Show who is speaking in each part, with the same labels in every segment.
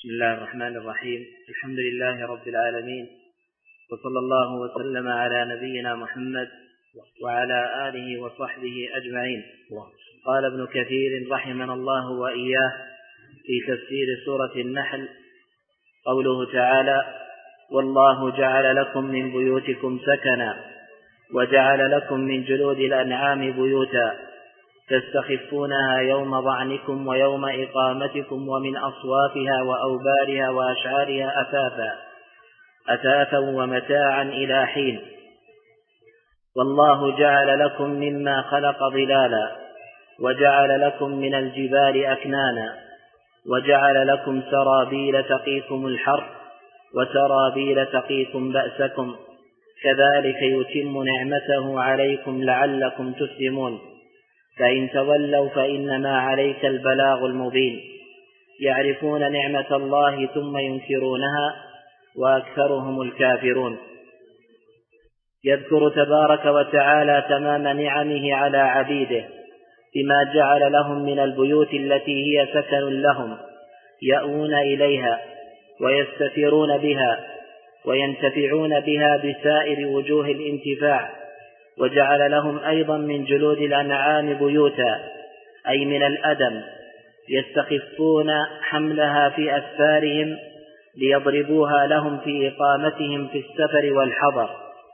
Speaker 1: بسم الله الرحمن الرحيم. الحمد لله رب العالمين، وصلى الله وسلم على نبينا محمد وعلى آله وصحبه أجمعين. قال ابن كثير رحمنا الله وإياه في تفسير سورة النحل قوله تعالى: والله جعل لكم من بيوتكم سكنا وجعل لكم من جلود الأنعام بيوتا تستخفونها يوم ظعنكم ويوم إقامتكم ومن أصوافها وأوبارها وأشعارها أثاثا ومتاعا إلى حين. والله جعل لكم مما خلق ظلالا وجعل لكم من الجبال أكنانا وجعل لكم سرابيل تقيكم الحر وسرابيل تقيكم بأسكم كذلك يتم نعمته عليكم لعلكم تسلمون. فإن تولوا فإنما عليك البلاغ المبين. يعرفون نعمة الله ثم ينكرونها وأكثرهم الكافرون. يذكر تبارك وتعالى تمام نعمه على عبيده بما جعل لهم من البيوت التي هي سكن لهم يأوون إليها ويستثيرون بها وينتفعون بها بسائر وجوه الانتفاع. وجعل لهم أيضا من جلود الأنعام بيوتا أي من الأدم يستخفون حملها في أسفارهم ليضربوها لهم في إقامتهم في السفر والحضر.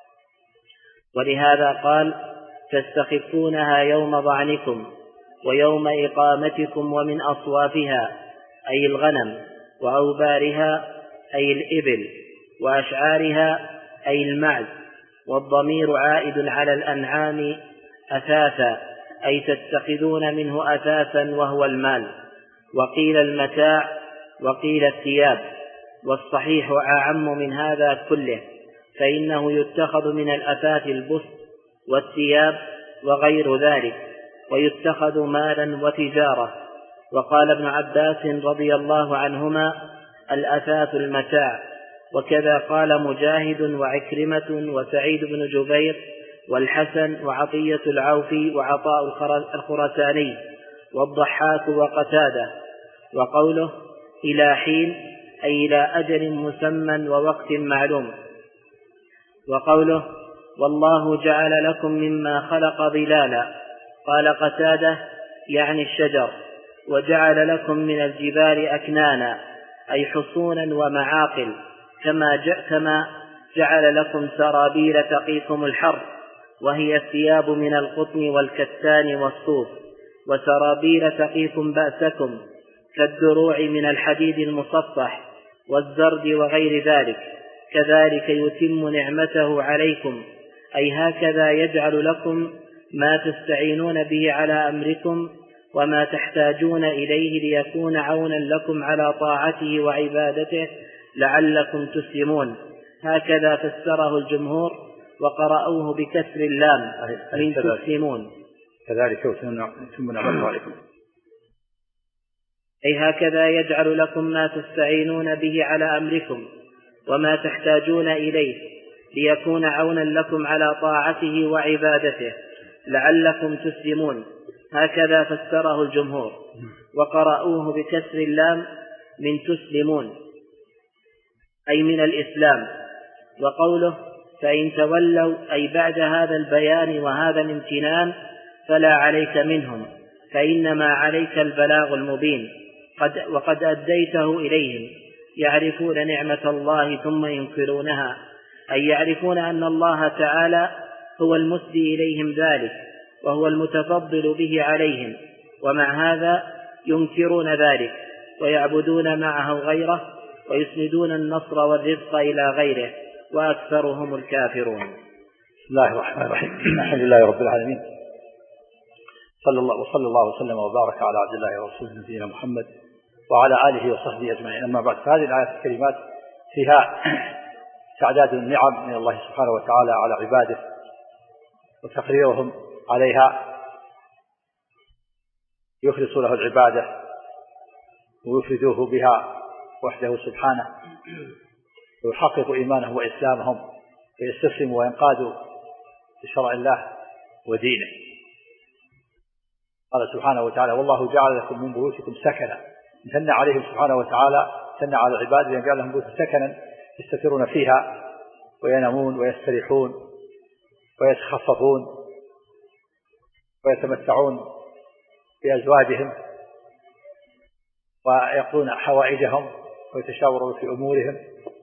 Speaker 1: ولهذا قال: تستخفونها يوم ظعنكم ويوم إقامتكم ومن أصوافها أي الغنم وأوبارها أي الإبل وأشعارها أي المعز. والضمير عائد على الأنعام أثاثا أي تتخذون منه أثاثا وهو المال. وقيل المتاع وقيل الثياب، والصحيح أعم من هذا كله، فإنه يتخذ من الأثاث البسط والثياب وغير ذلك، ويتخذ مالا وتجارة. وقال ابن عباس رضي الله عنهما: الأثاث المتاع. وكذا قال مجاهد وعكرمة وسعيد بن جبير والحسن وعطية العوفي وعطاء الخرساني والضحاك وقتادة. وقوله إلى حين أي إلى أجل مسمى ووقت معلوم. وقوله والله جعل لكم مما خلق ظلالا قال قتادة يعني الشجر. وجعل لكم من الجبال أكنانا أي حصونا ومعاقل، كما جعل لكم سرابيل تقيكم الحر وهي الثياب من القطن والكتان والصوف، وسرابيل تقيكم بأسكم كالدروع من الحديد المصفح والزرد وغير ذلك. كذلك يتم نعمته عليكم أي هكذا يجعل لكم ما تستعينون به على أمركم وما تحتاجون إليه ليكون عونا لكم على طاعته وعبادته لعلكم تسلمون. هكذا فسره الجمهور وقرأوه بكسر اللام من تسلمون.
Speaker 2: كذلك يتم نعمته عليكم
Speaker 1: أي هكذا يجعل لكم ما تستعينون به على أمركم وما تحتاجون إليه ليكون عونا لكم على طاعته وعبادته لعلكم تسلمون. هكذا فسره الجمهور وقرأوه بكسر اللام من تسلمون أي من الإسلام. وقوله فإن تولوا أي بعد هذا البيان وهذا الامتنان فلا عليك منهم، فإنما عليك البلاغ المبين وقد أديته إليهم. يعرفون نعمة الله ثم ينكرونها أي يعرفون أن الله تعالى هو المسدي إليهم ذلك وهو المتفضل به عليهم، ومع هذا ينكرون ذلك ويعبدون معه غيره ويسندون النصر والرزق إلى غيره وأكثرهم الكافرون.
Speaker 2: بسم الله الرحمن الرحيم. الحمد لله رب العالمين، صلى الله وسلم وبارك على عبد الله ورسوله نبينا محمد وعلى آله وصحبه أجمعين. أما بعد، فهذه الآيات الكريمات فيها تعداد النعم من الله سبحانه وتعالى على عباده وتقريرهم عليها، يخلص له العبادة ويفردوه بها وحده سبحانه ويحقق إيمانهم وإسلامهم ويستسلموا وينقادوا لشرع الله ودينه. قال سبحانه وتعالى: والله جعل لكم من بيوتكم سكنا. امتن عليهم سبحانه وتعالى امتن على العباد بأن جعل لهم بيوتا سكنا يستترون فيها وينامون ويستريحون ويتخففون ويتمتعون بأزواجهم ويقضون حوائجهم ويتشاورون في أمورهم،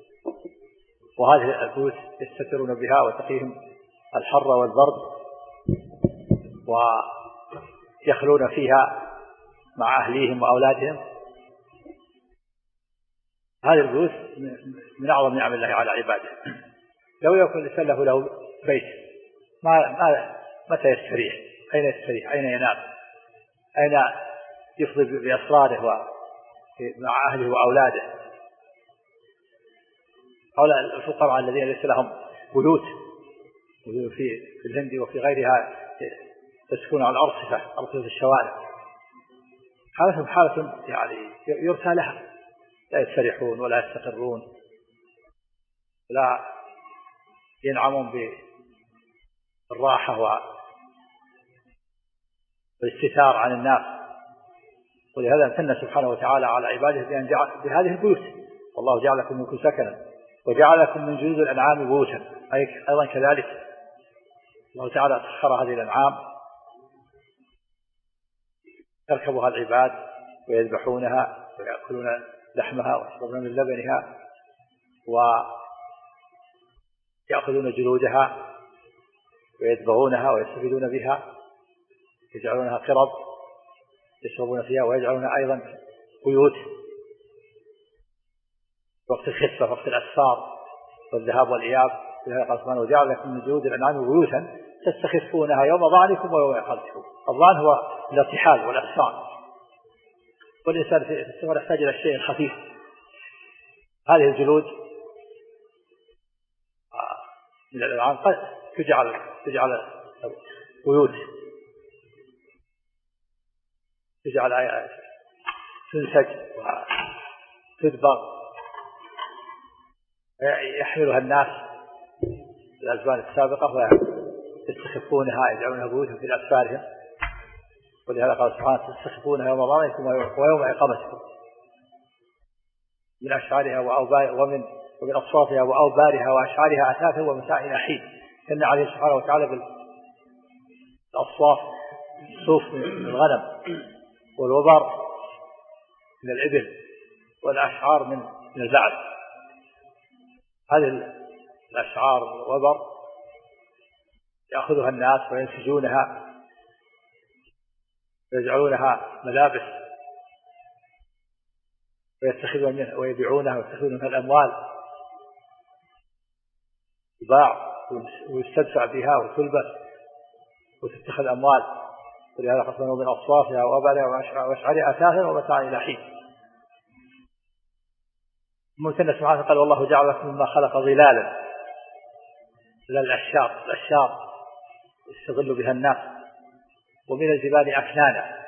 Speaker 2: وهذه البيوت يستترون بها وتقيهم الحر والبرد ويخلون فيها مع أهليهم وأولادهم. هذه البيوت من أعظم نعم الله على عباده. لو يكون الإنسان له بيت متى يستريح؟ أين يستريح؟ أين ينام؟ أين يفضي بأسراره مع أهله وأولاده؟ هؤلاء الفقراء الذين ليس لهم بيوت في الهند وفي غيرها يسكنون على أرصفة الشوارع، حالتهم حالة يعني يرثى لها، لا يستريحون ولا يستقرون ولا ينعمون بالراحة والاستتار عن الناس. ولهذا امتن سبحانه وتعالى على عباده بأن جعل بهذه البيوت، والله جعل لكم منكم سكنا وجعل لكم من جلود الأنعام بيوتا، أيضا كذلك الله تعالى سخر هذه الأنعام يركبها العباد ويذبحونها ويأكلون لحمها ويشربون من لبنها ويأخذون جلودها ويذبحونها ويستفيدون بها، يجعلونها قرب يشربون فيها، ويجعلونها أيضا بيوت وقت الخفة وقت الأسفار والذهاب والإياب. قال سبحانه وجعل لكم من جلود الأنعام بيوتا تستخفونها يوم ظعنكم ويوم إقامتكم. الظعن هو الارتحال والإحصان، والإنسان في السفر يحتاج إلى الشيء الخفيف. هذه الجلود من الأنعام قد تجعل بيوت، تجعل تنسج وتدبر يحملها الناس في الأزمان السابقة ويستخفونها يجعلونها بيوتا في الأسفارهم. ولهذا قال سبحانه تستخفونها يوم ظعنكم ويوم إقامتكم. من أشعارها ومن أصواتها وأوبارها وأشعارها أثاثا ومتاع إلى حين. كان عليه سبحانه وتعالى بالأصواف الصوف من الغنم، والوبر من الإبل، والأشعار من البعل. هذه الأشعار والوبر يأخذها الناس وينسجونها ويجعلونها ملابس ويتخذون منها ويبيعونها ويتخذون منها الأموال، تباع ويستدفع بها وتلبس وتتخذ أموال. ولهذا قسموا من أصوافها وأبارها وأشعارها أثاثا ومتاعا إلى حين. ممتن سبحانه قال والله جعل لكم مما خلق ظلالا، الأشجار يستظل بها الناس، ومن الجبال أكنانا.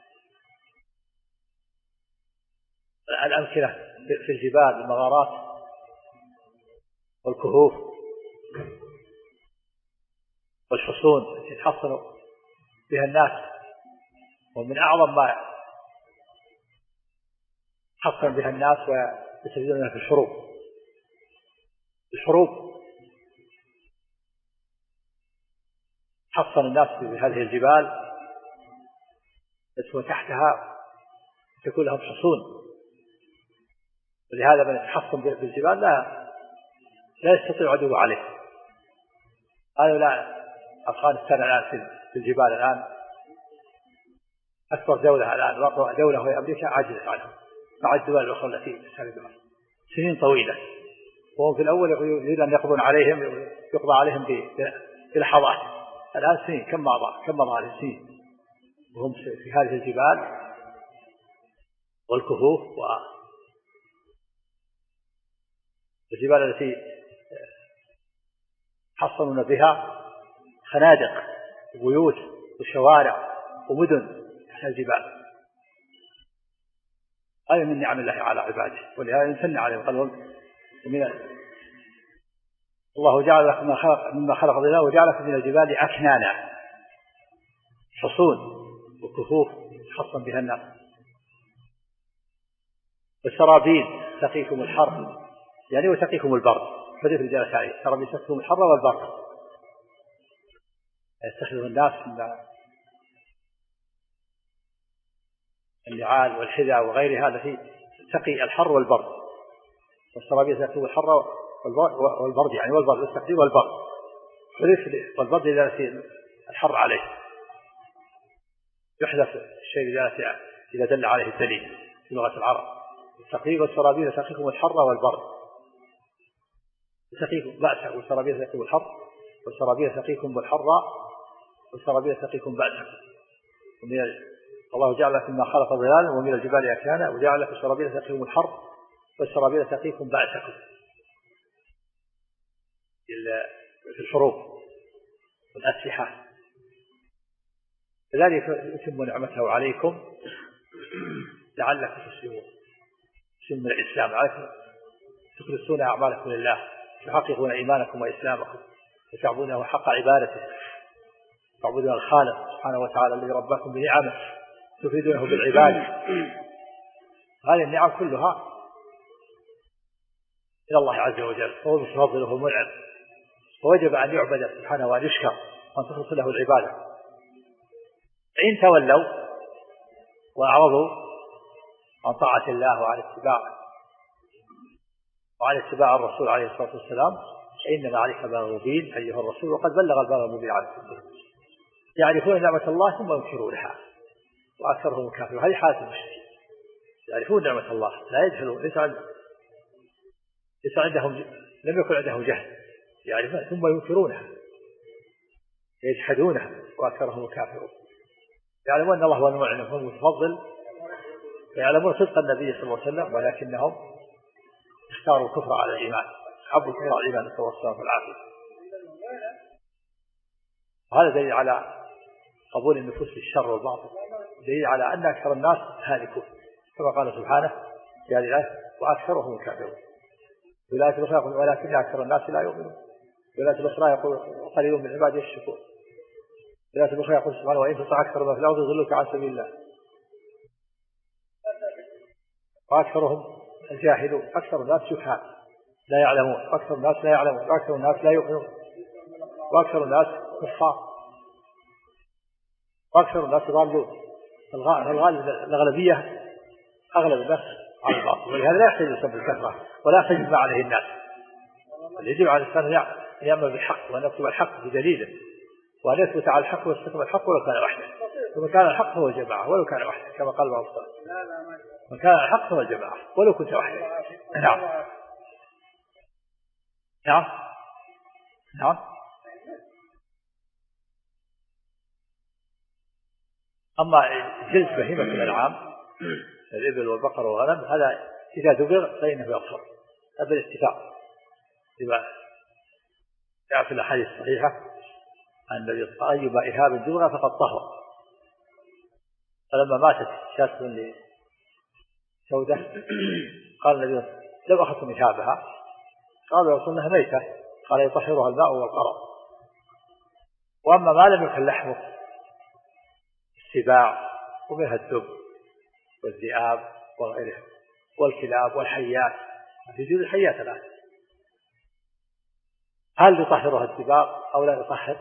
Speaker 2: الأمكنة في الجبال المغارات والكهوف والحصون التي يتحصن بها الناس، ومن أعظم ما يتحصن بها الناس ويستفيدون في الحروب حصن الناس بهذه الجبال تكون تحتها تكون لهم حصون. ولهذا من يتحصن بالجبال لا يستطيع عدو عليه. هؤلاء أفغانستان الآن في الجبال الآن أكبر دولة الآن، وأقوى دولة وهي أمريكا عاجزت عنهم مع الدول الأخرى التي تساندها سنين طويلة، وهم في الأول يريدون أن يقضي عليهم بلحظات. الآن سنين كم مضى على سنين وهم في هذه الجبال والكهوف والجبال التي حصنون بها خنادق وبيوت وشوارع ومدن تحت الجبال. هذه من نعم الله على عباده، ولهذا يمتن عليهم. قال الله جعل لكم مما خلق ظلالا وجعل لكم من الجبال أكنانا، حصون وكهوف يحصن بها الناس، والسرابيل تقيكم الحر يعني وتقيكم البرد، حديث الجالس عليه ترى يسكتكم الحر والبرد. يستخدم الناس النعال والحذاء وغيرها التي تقي الحر والبرد، والسرابيل تقي الحر والبرد يعني والبرد والتقي والبرد، والبرد إذا الحر عليه يحدث الشيء إذا دل عليه الدليل في لغة العرب. التقي والسرابيل تقيكم الحر والبرد، تقيكم بأسا والسرابيل تقيكم الحر، والسرابيل تقيكم بالحر، والسرابيل تقيكم بأسا. الله جعل لكم ما خلق ظلالا ومن الجبال أكنانا وجعل لكم السرابيل تقيكم الحر والسرابيل تقيكم بأسكم في الحروب والأسلحة. كذلك يتم نعمته عليكم لعلكم تسلمون، سلم الإسلام عليكم تخلصون أعمالكم لله، تحققون إيمانكم وإسلامكم وتعبدونه حق عبادته، تعبدون الخالق سبحانه وتعالى الذي رباكم بنعمه تفيدونه بالعبادة. هذه النعم كلها إلى الله عز وجل، وهو المتفضل وهو المنعم، ووجب أن يعبد سبحانه وأن يشكر وأن تخلص له العبادة. إن تولوا وأعرضوا عن طاعة الله وعن اتباع الرسول عليه الصلاة والسلام فإنما عليك بلاغ مبين أيها الرسول وقد بلغ البلاغ المبين عليه الصلاة والسلام. يعرفون نعمة الله ثم ينكرونها وأكثرهم كافرون. هذه حالة المشركين، يعرفون نعمة الله لا يجهلون، ليس عندهم، لم يكن عندهم جهل، يعرفون ثم ينكرونها يجحدونها وأكثرهم كافرون. يعلمون أن الله هو المنعم هو المتفضل، ويعلمون صدق النبي صلى الله عليه وسلم، ولكنهم اختاروا الكفر على الإيمان، حبوا الكفر على الإيمان نسأل الله السلامة والعافية. وهذا دليل على قبول النفوس للشر والباطل، دليل على أن أكثر الناس هالكون كما قال سبحانه في هذه الآية وأكثرهم الكافرون. ولاية الأخرى يقول ولكن أكثر الناس لا يؤمنون. ولاية الأخرى يقول قليل من عباده الشكور. ولاية الأخرى يقول سبحانه وإن تطع أكثر ما في الأرض يضلوك عن سبيل الله. وأكثرهم الجاهلون، أكثر الناس جهال لا يعلمون، أكثر الناس لا يعلمون، وأكثر الناس لا يؤمنون، وأكثر الناس كفار، وأكثر الناس ضالون. الأغلبية أغلب الناس على الباطل، ولهذا لا يحتاج يسبب الكثرة ولا يحتاج ما عليه الناس. يجب على الإنسان أن يأمر بالحق وأن يكتب الحق بدليله، وأن يثبت على الحق ويستقبل الحق ولو كان وحده. ومن كان الحق هو الجماعة ولو كان وحده كما قال بعض الصالح، من كان الحق هو الجماعة ولو كنت وحده. نعم نعم نعم. أما جلس بهيمة الأنعام الإبل والبقر والغنم هذا إذا دبر فإنه يغفر، هذا الاتفاق لما جاء في الأحاديث الصحيحة أن أيما إهاب دبر فقد طهر. فلما ماتت شاة لسودة قال النبي لو أخذتم إهابها، قالوا يا رسول الله ميتة، قال يطهرها الماء والقرى. وأما ما لم يكن لحمه السباع ومنها الدب والذئاب وغيرها والكلاب والحيات، في جزء الحيات الآن، هل يطهرها السباع أو لا يطهر؟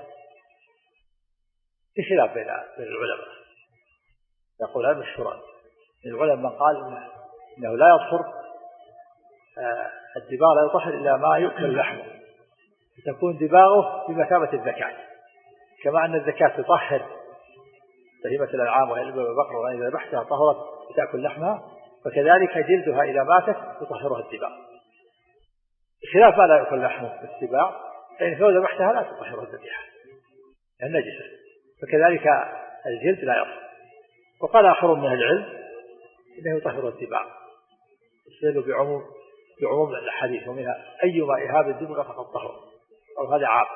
Speaker 2: في خلاف بين العلماء، يقول هذا مشهورا من العلماء من قال إنه لا يطهر الدباغ، لا يطهر إلا ما يؤكل لحمه، تكون دباغه بمثابة الزكاة، كما أن الزكاة تطهر بهيمة الأنعام وهي الإبل والبقر وغيرها إذا ذبحتها طهرت وتأكل لحمها، فكذلك جلدها إذا ماتت يطهرها الدباغ، خلاف ما لا يأكل لحمه السباع، فإن لو ذبحتها لا تطهرها الذبيحة النجسة، فكذلك الجلد لا يطهر. وقال آخر من العلم إنه يطهر الدباغ، يستدل بعموم الحديث ومنها أيما إهاب الدبر فقد طهر، أو هذا عام.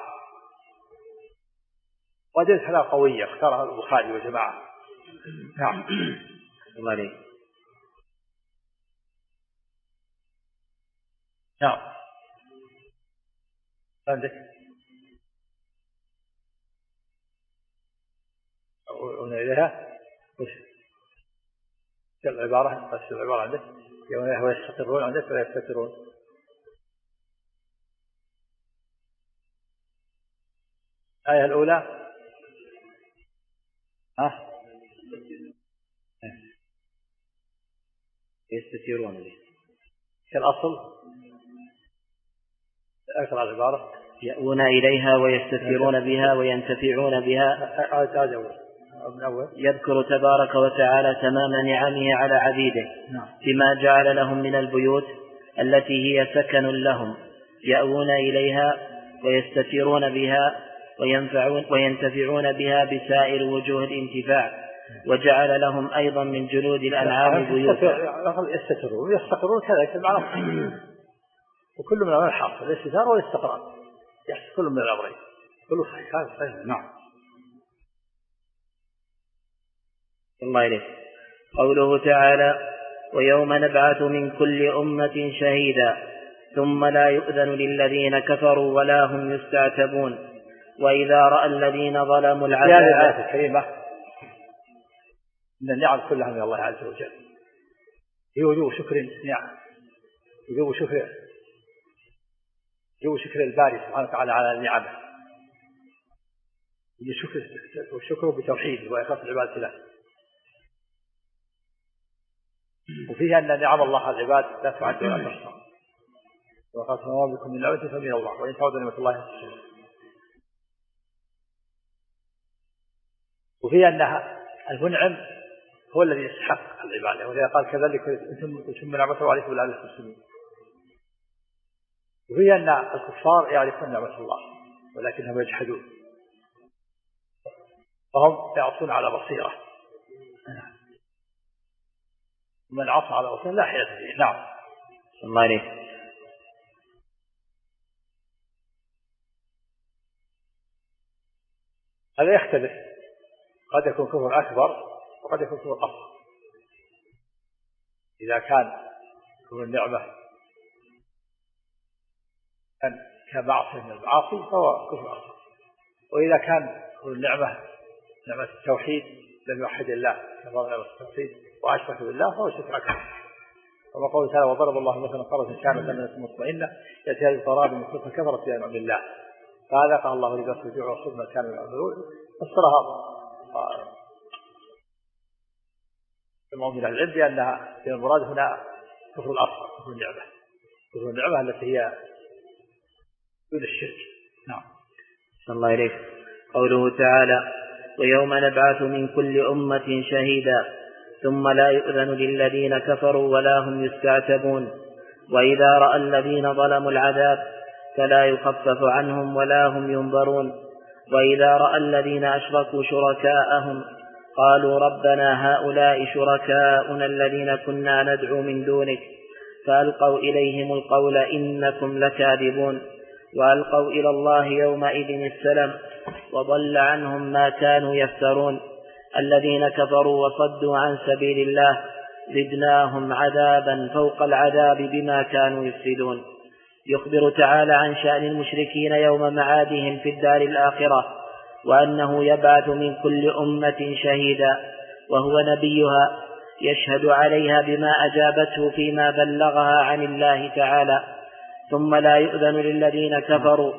Speaker 2: وجدت حالة قوية اختارها البخاري وجماعة. نعم. نعم. عندك قلنا إليها وش العبارة؟ بس العبارة عندك ويستقرون عندك ولا يستترون. الآية الأولى
Speaker 1: يستترون به
Speaker 2: كالأصل. أكثر العبارة
Speaker 1: يأوون إليها ويستترون بها وينتفعون بها. يذكر تبارك وتعالى تمام نعمه على عبيده بما جعل لهم من البيوت التي هي سكن لهم يأوون إليها ويستترون بها وينتفعون بها بسائر وجوه الانتفاع، وجعل لهم أيضا من جلود الأنعام بيوتا.
Speaker 2: يستترون ويستقرون كذلك المعنى، وكل من الأمر حاصل الاستتار والاستقرار، يحصل كل من الأمرين، كله صحيح. نعم.
Speaker 1: الله إليه. قوله تعالى: ويوم نبعث من كل أمة شهيدا ثم لا يؤذن للذين كفروا ولا هم يستعتبون وإذا رأى الذين ظلموا العذاب.
Speaker 2: هذه الآية الكريمة إن النعم كلها من الله عز وجل، هي وجوب شكر نعم، وجوب شكر الباري سبحانه وتعالى على النعم، والشكر بتوحيد وإخلاص العبادة له. وفيه أن نعم الله على العباد لا تعد ولا تحصى، وقال ما بكم من نعمة فمن الله وإن تعودوا نعمة الله تحصوها. وفيه أن المنعم هو الذي يستحق العبادة، وإذا قال كذلك أنتم تشمون نعمته وعليكم بالله تسلمون. وفيه أن الكفار يعرفون نعمة الله ولكنهم يجحدون وهم يعصون على بصيرة، ومن عصى على بصيرة لا حيلة فيه. نعم.
Speaker 1: الله عليه.
Speaker 2: هذا يختلف، قد يكون كفر أكبر وقد يكون كفر أصغر. إذا كان كفر النعمة كمعصية من المعاصي فهو كفر أصغر، وإذا كان كفر النعمة نعمة التوحيد لم يوحد الله كما نعمة التوحيد وأشرك بالله فهو شرك أكبر. كما قوله تعالى: وضرب الله مثلا قرية كانت مطمئنة يأتيها بالضراب من كفر كفرت بأنعم الله فأذاقها الله لباس الجوع والخوف ما كانوا يعملون. فسرها المؤمن العلم بأنها المراد هنا كفر الأصغر، كفر النعمة التي هي دون الشرك. نعم.
Speaker 1: صلى الله عليه. قوله تعالى: ويوم نبعث من كل أمة شهيدا ثم لا يؤذن للذين كفروا ولا هم يستعتبون وإذا رأى الذين ظلموا العذاب فلا يخفف عنهم ولا هم ينظرون وإذا رأى الذين أشركوا شركاءهم قالوا ربنا هؤلاء شركاؤنا الذين كنا ندعو من دونك فألقوا إليهم القول إنكم لكاذبون وألقوا إلى الله يومئذ السلام وضل عنهم ما كانوا يفترون الذين كفروا وصدوا عن سبيل الله زدناهم عذابا فوق العذاب بما كانوا يفسدون. يخبر تعالى عن شأن المشركين يوم معادهم في الدار الآخرة وأنه يبعث من كل أمة شهيدا وهو نبيها يشهد عليها بما أجابته فيما بلغها عن الله تعالى ثم لا يؤذن للذين كفروا.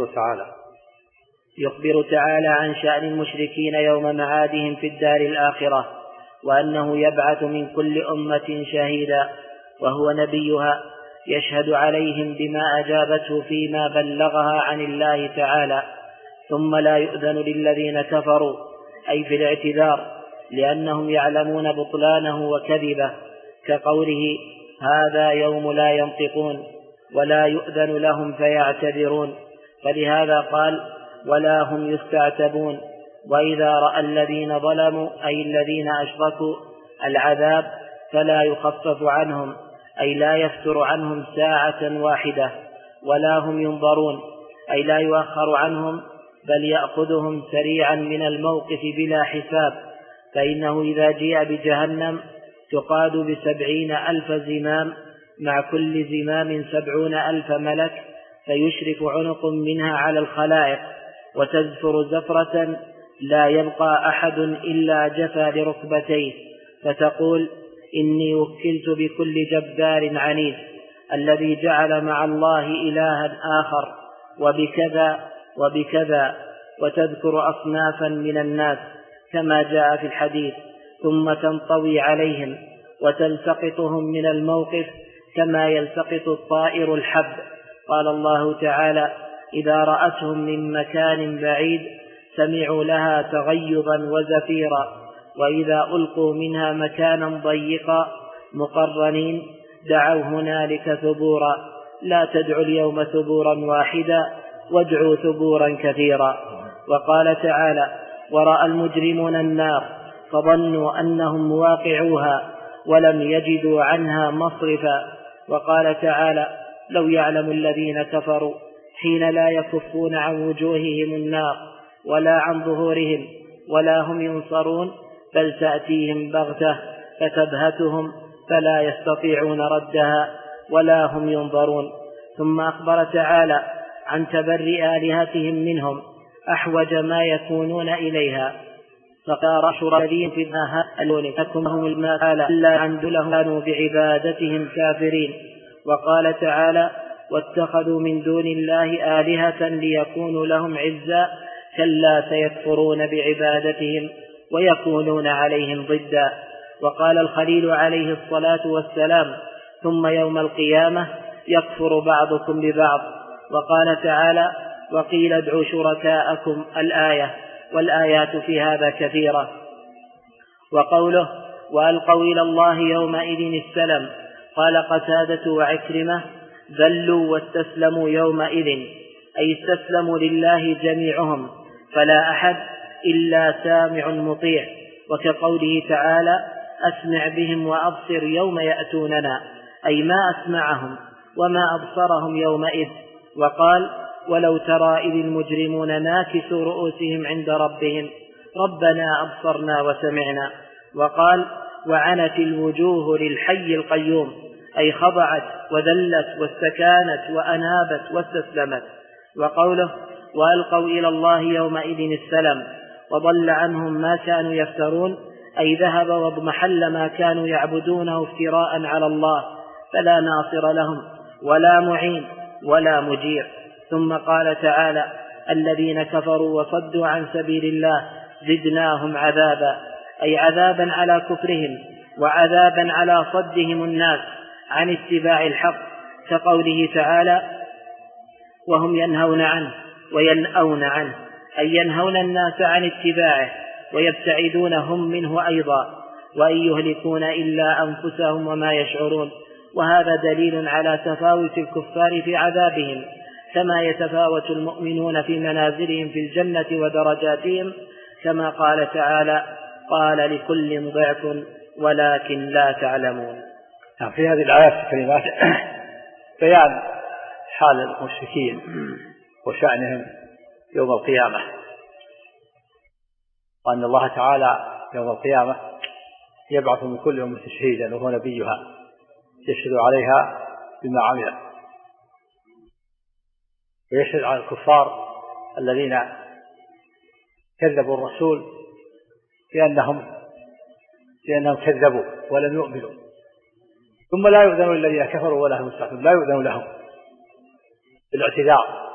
Speaker 1: يخبر تعالى عن شأن المشركين يوم معادهم في الدار الآخرة وأنه يبعث من كل أمة شهيدا وهو نبيها يشهد عليهم بما أجابته فيما بلغها عن الله تعالى ثم لا يؤذن للذين كفروا أي في الاعتذار لأنهم يعلمون بطلانه وكذبه كقوله هذا يوم لا ينطقون ولا يؤذن لهم فيعتذرون فلهذا قال ولا هم يستعتبون وإذا رأى الذين ظلموا أي الذين أشركوا العذاب فلا يخفف عنهم أي لا يفتر عنهم ساعة واحدة ولا هم ينظرون أي لا يؤخر عنهم بل يأخذهم سريعا من الموقف بلا حساب فإنه إذا جيء بجهنم تقاد 70,000 زمام مع كل زمام 70,000 ملك فيشرف عنق منها على الخلائق وتزفر زفرة لا يبقى أحد إلا جفى لركبتيه فتقول إني وكلت بكل جبار عنيد الذي جعل مع الله إلها آخر وبكذا وبكذا، وتذكر أصنافا من الناس كما جاء في الحديث، ثم تنطوي عليهم وتلتقطهم من الموقف كما يلتقط الطائر الحب. قال الله تعالى: إذا رأتهم من مكان بعيد سمعوا لها تغيظا وزفيرا، وإذا ألقوا منها مكانا ضيقا مقرنين دعوا هنالك ثبورا. لا تدعوا اليوم ثبورا واحدا وادعوا ثبورا كثيرا. وقال تعالى: ورأى المجرمون النار فظنوا أنهم مواقعوها ولم يجدوا عنها مصرفا. وقال تعالى: لو يعلم الذين كفروا حين لا يكفون عن وجوههم النار ولا عن ظهورهم ولا هم ينصرون، بل تأتيهم بغتة فتبهتهم فلا يستطيعون ردها ولا هم ينظرون. ثم أخبر تعالى عن تبرئ آلهتهم منهم أحوج ما يكونون إليها، فقال: الذين في النهار لكم هم المال ألا عند لهم كانوا بعبادتهم كافرين. وقال تعالى: واتخذوا من دون الله آلهة ليكونوا لهم عزا كلا سيكفرون بعبادتهم ويكونون عليهم ضدا. وقال الخليل عليه الصلاة والسلام: ثم يوم القيامة يكفر بعضكم ببعض. وقال تعالى: وقيل ادعوا شركاءكم الآية، والآيات في هذا كثيرة. وقوله: وألقوا إلى الله يومئذ السلم، قال قتادة وعكرمة: ذلوا واستسلموا يومئذ، أي استسلموا لله جميعهم، فلا أحد إلا سامع مطيع. وكقوله تعالى: أسمع بهم وأبصر يوم يأتوننا، أي ما أسمعهم وما أبصرهم يومئذ. وقال: ولو ترى إذ المجرمون ناكسوا رؤوسهم عند ربهم ربنا أبصرنا وسمعنا. وقال: وعنت الوجوه للحي القيوم، أي خضعت وذلت واستكانت وأنابت واستسلمت. وقوله: وألقوا إلى الله يومئذ السلم، وضل عنهم ما كانوا يفترون، أي ذهب واضمحل ما كانوا يعبدونه افتراء على الله، فلا ناصر لهم ولا معين ولا مجير. ثم قال تعالى: الذين كفروا وصدوا عن سبيل الله زدناهم عذابا، أي عذابا على كفرهم وعذابا على صدهم الناس عن اتباع الحق، كقوله تعالى: وهم ينهون عنه وينأون عنه، أي ينهون الناس عن اتباعه ويبتعدون هم منه أيضا، وإن يهلكون إلا أنفسهم وما يشعرون. وهذا دليل على تفاوت الكفار في عذابهم، كما يتفاوت المؤمنون في منازلهم في الجنة ودرجاتهم، كما قال تعالى: قال لكل ضعف ولكن لا تعلمون.
Speaker 2: في هذه الآيات الكريمات بيان حال المشركين وشأنهم يوم القيامة، وأن الله تعالى يوم القيامة يبعث من كل أمة شهيدا وهو نبيها يشهد عليها بما عمل، ويشهد على الكفار الذين كذبوا الرسول بأنهم كذبوا ولم يؤمنوا، ثم لا يؤذن للذين كفروا ولا هم يستعتبون، لا يؤذن لهم بالاعتذار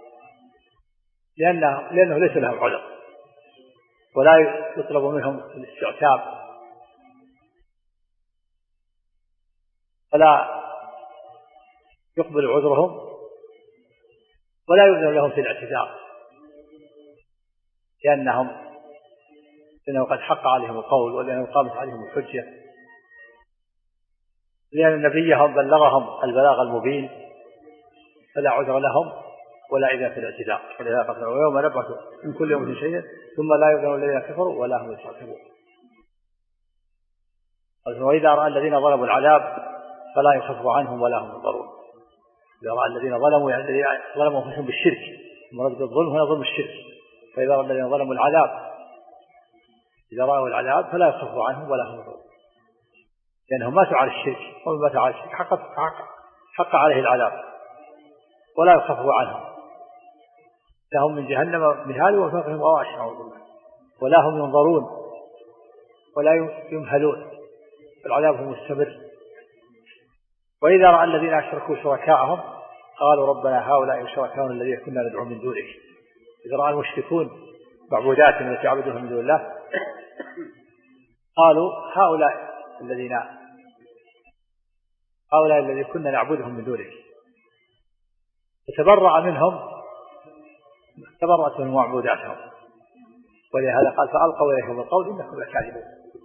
Speaker 2: لأنه ليس لهم عذر، ولا يطلب منهم الاستعتاب، ولا يقبل عذرهم، ولا يؤذن لهم في الاعتذار لأنه قد حق عليهم القول ولأنه قامت عليهم الحجة، لأن نبيهم بلغهم البلاغ المبين، فلا عذر لهم ولا إذن في الاعتذار. ويوم نبعث من كل يوم شهيدا ثم لا يؤذن الذين كفروا ولا هم يستعتبون. وإذا رأى الذين ظلموا العذاب فلا يخفف عنهم ولا هم ينظرون. إذا رأى الذين ظلموا يعني ظلموا أنفسهم بالشرك، المراد بالظلم هنا ظلم الشرك، فإذا رأى الذين ظلموا العذاب إذا رأوا العذاب فلا يخفف عنهم ولا هم ينظرون، لأنهم ماتوا على الشرك، ومن مات على الشرك حق عليه العذاب ولا يخفف عنهم، لهم من جهنم مهاد وفوقهم غواش، ولا هم ينظرون ولا يمهلون، العذاب هو مستمر. وإذا رأى الذين أشركوا شركاءهم قالوا ربنا هؤلاء شركاؤنا الذين كنا ندعو من دونك. إذا رأى المشركون معبوداتهم التي يعبدونها من دون الله قالوا هؤلاء الذين كنا نعبدهم من دونك، فتبرأ منهم، تبرأت من معبوداتهم. ولهذا قال فألقوا إليهم القول إنكم لكاذبون.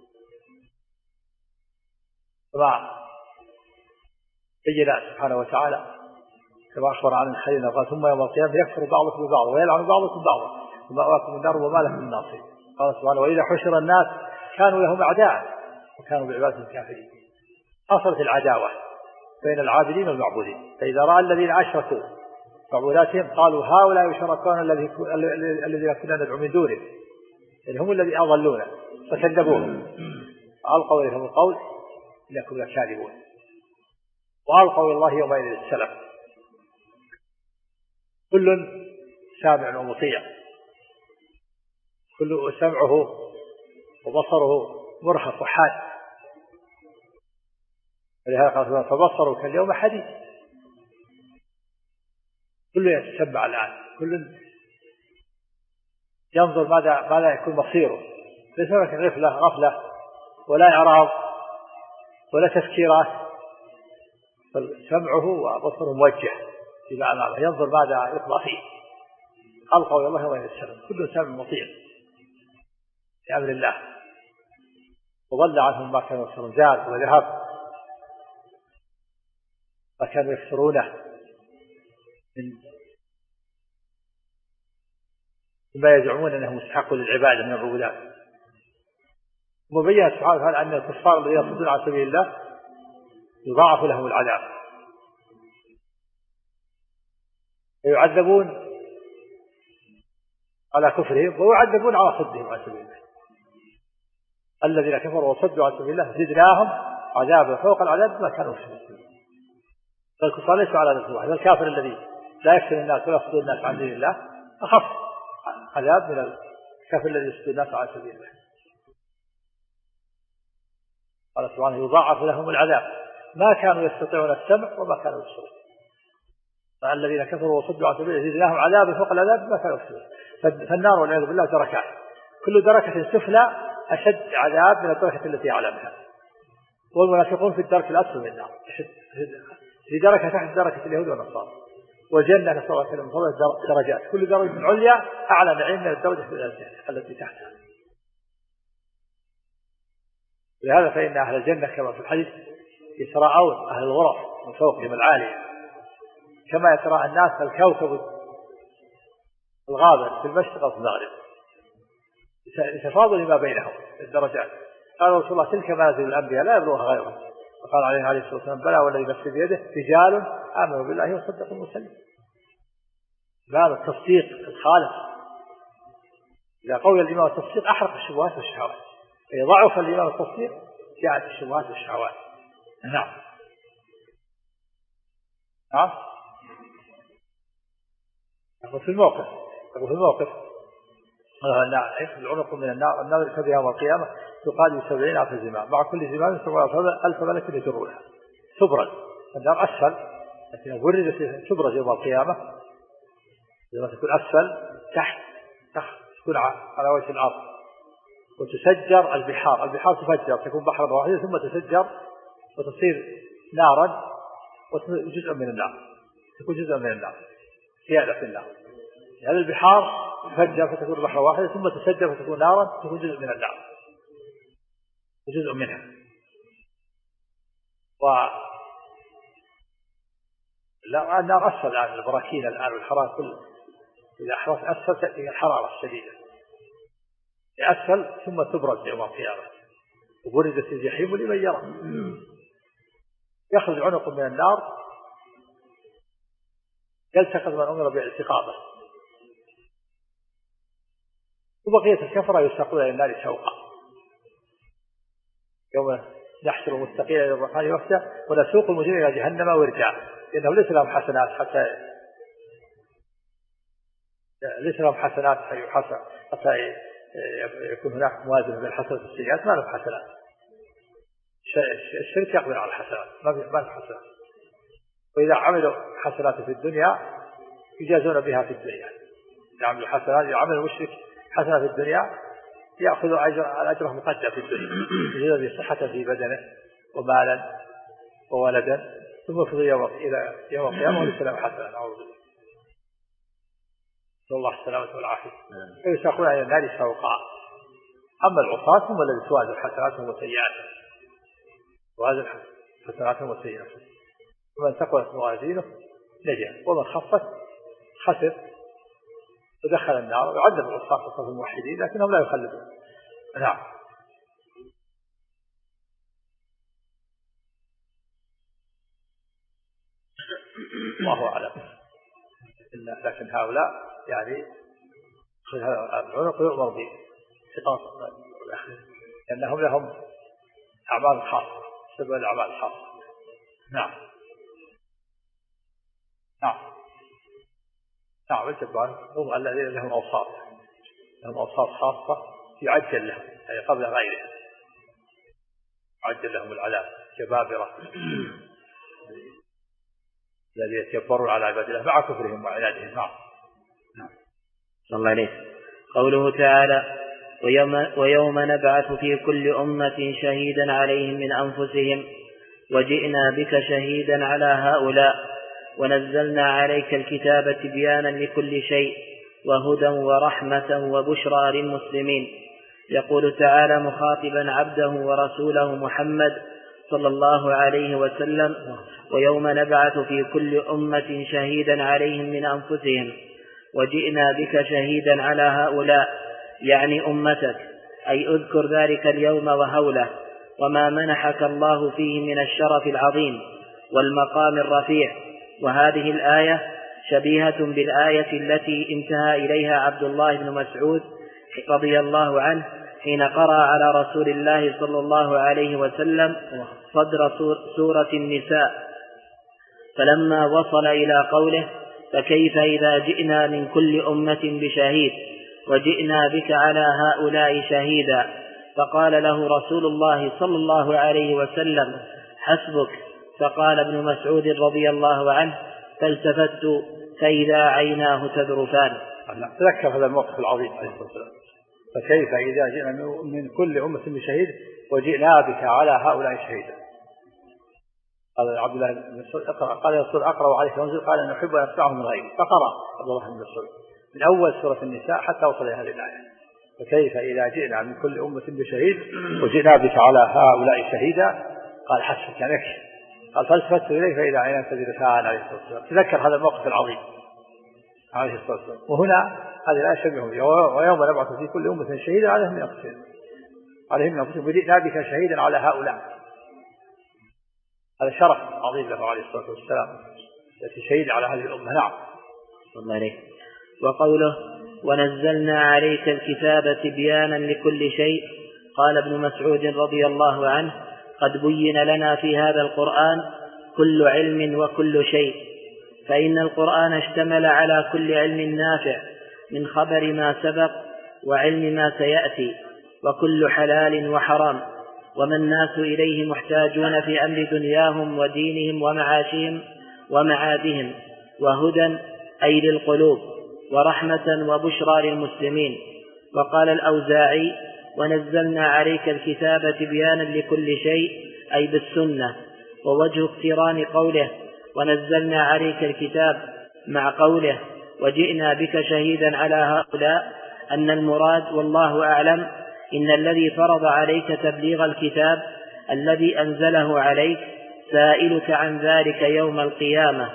Speaker 2: كما بين سبحانه وتعالى كما أخبر عن الخيرين قال ثم يوم القيامة يكفر بعضكم ببعض ويلعن بعضكم بعضا ومأواكم النار وما لكم من ناصرين. قال سبحانه وإذا حشر الناس كانوا لهم أعداء وكانوا بعبادهم كافرين. حصلت العداوة بين العابدين والمعبودين. فإذا رأى الذين أشركوا معبوداتهم قالوا هؤلاء شركاؤنا الذين كنا ندعو من دونه، يعني هم الذين أضلونا فكذبوهم، ألقوا إليهم القول إنكم لكاذبون. وألقوا إلى الله يومئذ السلام. كل سامع ومطيع، كل سمعه وبصره مرهف وحاد. ولهذا قال فبصروا كاليوم حديد. كل يتسمع الآن، كل ينظر ماذا يكون مصيره، ليس هناك غفلة ولا إعراض ولا تفكيرات، سمعه وبصره موجه فيما أمامه، ينظر ماذا يطلع فيه. ألقوا إلى الله يومئذ السلام. كل سامع مطيع لأمر الله، وضل عنهم ما كانوا يفترون، زاد وذهب ما كانوا يفترونه مما يزعمون أنه مستحق للعبادة من العبودات. وبين سبحانه وتعالى أن الكفار الذين يصدون عن سبيل الله يضاعف لهم العذاب ويعذبون على كفرهم ويعذبون على صدهم عن سبيل الله. الذين كفروا وصدوا عن سبيل الله زدناهم عذابا فوق العذاب ما كانوا يكسبون. فالكفار ليسوا على ذات واحد. الكافر الذي لا يفتن الناس ولا يصد الناس عن دين الله أخف عذاب من الكافر الذي يصد الناس عن سبيل الله. قال سبحانه يضاعف لهم العذاب ما كانوا يستطيعون السمع وما كانوا يبصرون. فالذين كفروا وصدوا عن سبيل الله زدناهم عذابا فوق العذاب ما كانوا يبصرون. فالنار والعياذ بالله دركات، كل دركة سفلى أشد عذاب من الدركة التي أعلى. والمنافقون في الدرك الأسفل من النار في دركة تحت دركة اليهود والنصارى. والجنة نسأل الله كلمة درجات، كل درجة عليا أعلى نعيم من الدرجة التي تحتها. لهذا فإن أهل الجنة كما في الحديث يتراءون أهل الغرف من فوقهم العالية كما يتراءى الناس الكوكب الغابر في المشرق وفي المغرب، يتفاضل ما بينهم الدرجات. قال رسول الله تلك منازل الأنبياء لا يبلغها غيرهم. وقال عليه الصلاة والسلام بلى والذي نفسي بيده رجال آمنوا بالله وصدقوا المرسلين. هذا التصديق الخالص. إذا قوي الإيمان والتصديق أحرق الشبهات والشهوات، إذا ضعف الإيمان والتصديق جاءت الشبهات والشهوات. نعم في الموقف يأخذ العنق من النار يركب يوم القيامة يقال 70 ألف زمام، مع كل زمام 70,000 ملك يجرونها تبرز. النار أسفل لكن بردت تبرز يوم القيامة لما تكون أسفل تحت تكون على وجه الأرض. وتسجر البحار تفجر تكون بحرا واحدا ثم تسجر وتصير نارا وجزء من النار، تكون جزء من النار زيادة في النار. هذه البحار تفجر فتكون بحرا واحدا ثم تسجر فتكون نارا تكون جزء من النار وجزء منها. لا النار أسفل الآن، البراكين الآن والحرارة كل إذا حرارة أسفل تأتي الحرارة الشديدة أسفل ثم تبرز يوم القيامة وبرزت الجحيم لمن يرى. يخرج عنق من النار يلتقط من أمر باعتقاده، وبقية الكفرة يساقون إلى النار سوقا. يوم نحشر المتقين إلى الرحمن وفدا ونسوق المجرمين إلى جهنم وردا، لأنه ليس لهم حسنات حتى يكون هناك موازنة بين الحسنات والسيئات، ما لهم حسنات الشرك يقبل على الحسنات، ما في حسنات. وإذا عملوا حسنات في الدنيا يجازون بها في الدنيا. يعمل الحسنات، يعمل المشرك حسنات في الدنيا يأخذ أجره مقدم في الدنيا، يجازون به صحة في بدنه ومالا وولدا، ثم يفضي إلى يوم القيامة وليس له حسنات. أعوذ بالله، نسأل الله السلامة والعافية. ويساقون إلى النار سوقا. أما العصاة هم الذين توازن حسناتهم وسيئاتهم، توازن حسناتهم وسيئاتهم. ومن ثقلت موازينه نجا، ومن خفت خسر ودخل النار. ويعذب العصاة في الموحدين لكنهم لا يخلدون. نعم. الله أعلم. لكن هؤلاء يعني العنق يؤمر بإسقاط لأنهم لهم أعمال خاصة، سبب الأعمال الخاصة. نعم نعم نعم. الجبار هم الذين لهم أوصاف خاصة يعجل لهم، يعني قبل غيرهم يعجل لهم العذاب. جبابرة الذين يتكبرون على عباد الله مع كفرهم وعنادهم. نعم.
Speaker 1: صلى الله عليه. قوله تعالى: ويوم نبعث في كل أمة شهيدا عليهم من أنفسهم وجئنا بك شهيدا على هؤلاء ونزلنا عليك الكتاب تبيانا لكل شيء وهدى ورحمة وبشرى للمسلمين. يقول تعالى مخاطبا عبده ورسوله محمد صلى الله عليه وسلم: ويوم نبعث في كل أمة شهيدا عليهم من أنفسهم وجئنا بك شهيدا على هؤلاء، يعني أمتك، أي اذكر ذلك اليوم وهوله وما منحك الله فيه من الشرف العظيم والمقام الرفيع. وهذه الآية شبيهة بالآية التي انتهى إليها عبد الله بن مسعود رضي الله عنه حين قرأ على رسول الله صلى الله عليه وسلم صدر سورة النساء، فلما وصل إلى قوله: فكيف إذا جئنا من كل أمة بشهيد وجئنا بك على هؤلاء شهيدا، فقال له رسول الله صلى الله عليه وسلم: حسبك. فقال ابن مسعود رضي الله عنه: فالتفت فإذا عيناه تذرفان.
Speaker 2: تذكر هذا الموقف العظيم عليه الصلاة والسلام: فكيف إذا جئنا من كل أمة بشهيد وجئنا بك على هؤلاء شهيدا. قال عبد الله بن مسعود: قال يا رسول أقرأ عليك وانزل؟ قال: أن نحب أن نسمعه من غيري. فقرأ عبد الله بن مسعود من أول سورة النساء حتى وصل إلى هذه الآية: فكيف إذا جئنا من كل أمة بشهيد وجئنا بك على هؤلاء شهيدا. قال: حسبك، يعني يكفي. قال: فالتفت إليه فإذا عيناه تذرفان عليه الصلاة والسلام. تذكر هذا الموقف العظيم عليه الصلاة والسلام. وهنا هذه الآية شبيهة: ويوم نبعث في كل أمة شهيدا عليهم من أنفسهم وجئنا بك شهيدا على هؤلاء. هذا شرف عظيم له عليه الصلاة والسلام التي شهيد على هذه الأمة. نعم.
Speaker 1: وقوله: ونزلنا عليك الكتاب تبيانا لكل شيء، قال ابن مسعود رضي الله عنه: قد بين لنا في هذا القرآن كل علم وكل شيء، فإن القرآن اشتمل على كل علم نافع من خبر ما سبق وعلم ما سيأتي، وكل حلال وحرام، وما الناس إليه محتاجون في أمر دنياهم ودينهم ومعاشهم ومعادهم، وهدى أي للقلوب، ورحمة وبشرى للمسلمين. وقال الأوزاعي: ونزلنا عليك الكتاب تبيانا لكل شيء، أي بالسنة. ووجه اقتران قوله ونزلنا عليك الكتاب مع قوله وجئنا بك شهيدا على هؤلاء أن المراد والله أعلم إن الذي فرض عليك تبليغ الكتاب الذي أنزله عليك سائلك عن ذلك يوم القيامة،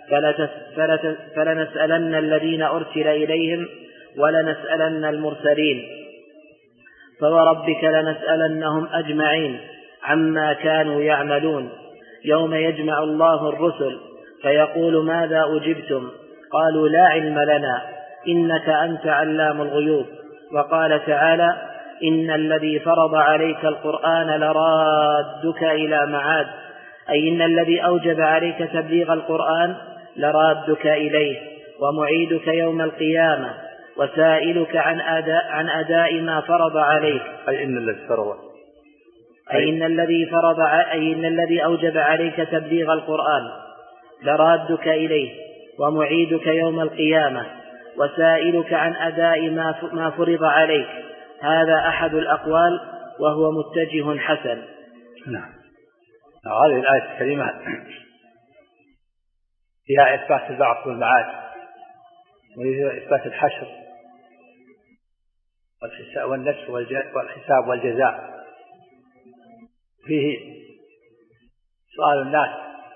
Speaker 1: فلنسألن الذين أرسل إليهم ولنسألن المرسلين، فوربك لنسألنهم أجمعين عما كانوا يعملون. يوم يجمع الله الرسل فيقول: ماذا أجبتم؟ قالوا: لا علم لنا إنك أنت علام الغيوب. وقال تعالى: إن الذي فرض عليك القرآن لرادك إلى معاد، أي إن الذي أوجب عليك تبليغ القرآن لرادك إليه ومعيدك يوم القيامة وسائلك عن أداء ما فرض عليك.
Speaker 2: أي إن الذي فرض
Speaker 1: أي إن الذي أوجب عليك تبليغ القرآن لرادك إليه ومعيدك يوم القيامة وسائلك عن أداء ما فرض عليك. هذا أحد الأقوال وهو متجه حسن.
Speaker 2: نعم. هذه الآية الكريمة فيها إثبات البعث والمعاد وفيها إثبات الحشر والنسف والحساب والجزاء. فيه سؤال الناس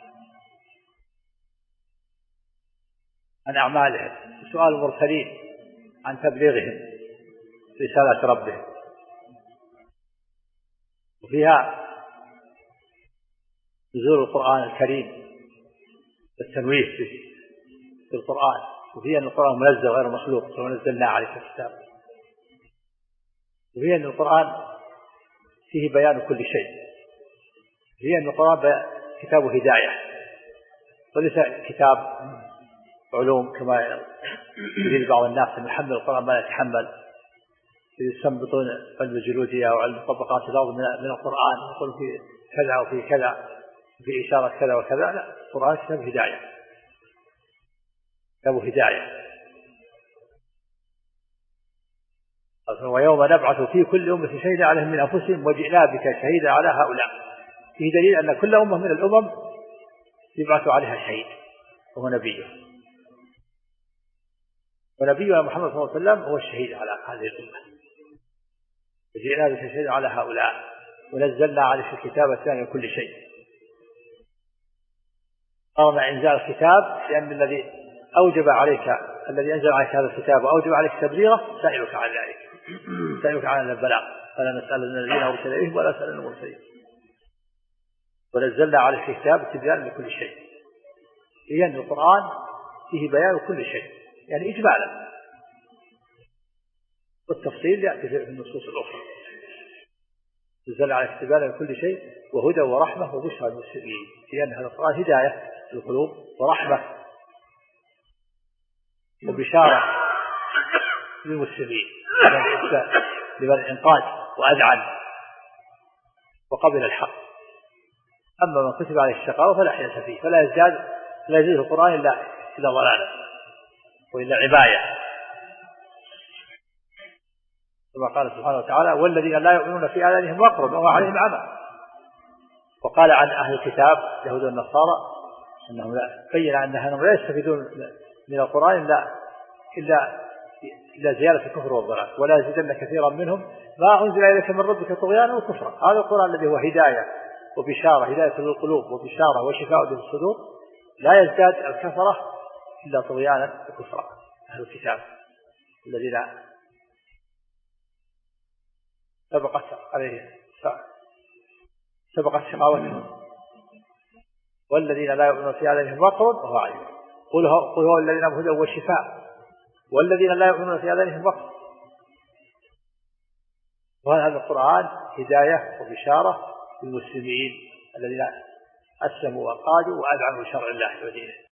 Speaker 2: عن أعمالهم وسؤال المرسلين عن تبليغهم رسالة ربهم. وفيها نزول القرآن الكريم والتنويه في القرآن. وفيها أن القرآن منزل غير مخلوق ونزلنا عليك الكتاب. وفيها أن القرآن فيه بيان كل شيء. وفيها أن القرآن كتاب هداية وليس كتاب علوم كما يريد بعض الناس أن يحمل القرآن ما يتحمل، يستنبطون علم الجيولوجيا وعلم طبقات الأرض من القرآن، يقول في كذا وفي كذا في إشارة كذا وكذا. لا، القرآن كتاب هداية، كتاب هداية. ويوم نبعث في كل أمة شهيدا عليهم من أنفسهم وجئنا بك شهيدا على هؤلاء. فيه دليل أن كل أمة من الأمم يبعث عليها شهيد وهو نبيه، ونبينا محمد صلى الله عليه وسلم هو الشهيد على هذه الأمة. وجئنا بك شهيدا على هؤلاء ونزلنا عليك الكتاب الثاني كل شيء. قرن إنزال الكتاب لأن الذي أوجب عليك، الذي أنزل عليك هذا الكتاب وأوجب عليك تبليغه سائلك عن ذلك، سائلك عن البلاغ. فلا نسأل الذين أرسل إليهم ولا نسأل المرسلين. ونزلنا عليك الكتاب تبيانا لكل شيء. لأن القرآن فيه بيان كل شيء، يعني إجمالا، والتفصيل يأتي في النصوص الأخرى. نزلنا عليك تبيانا لكل شيء وهدى ورحمة وبشرى للمسلمين. لأن هذا القرآن هداية للقلوب ورحمة وبشارة للمسلمين لمن انقاد وأذعن وقبل الحق. أما من كتب عليه الشقاوة فلا حيلة فيه، فلا يزيد القرآن إلا ضلالا وإلا عباية، كما قال سبحانه وتعالى والذين لا يؤمنون في آذانهم وقر وما عليهم عمى. وقال عن أهل الكتاب يهود والنصارى أنهم بين أنهم لا يستفيدون من القرآن إلا زيادة الكفر والضلال، ولا يزيدن كثيرا منهم ما أنزل إليك من ربك طغيانا وكفرا. هذا القرآن الذي هو هداية وبشارة، هداية للقلوب وبشارة وشفاء للصدور، لا يزداد الكفرة إلا طغيانا وكفرا. أهل الكتاب الذين سبقت شقاوتهم والذين لا يؤمنون في آذانهم وقر وهو عليم. قل هو الذين هم هدى وشفاء والذين لا يؤمنون في آذانهم وقر. وهذا القرآن هداية وبشارة للمسلمين الذين أسلموا وقادوا وأذعنوا شرع الله ودينه.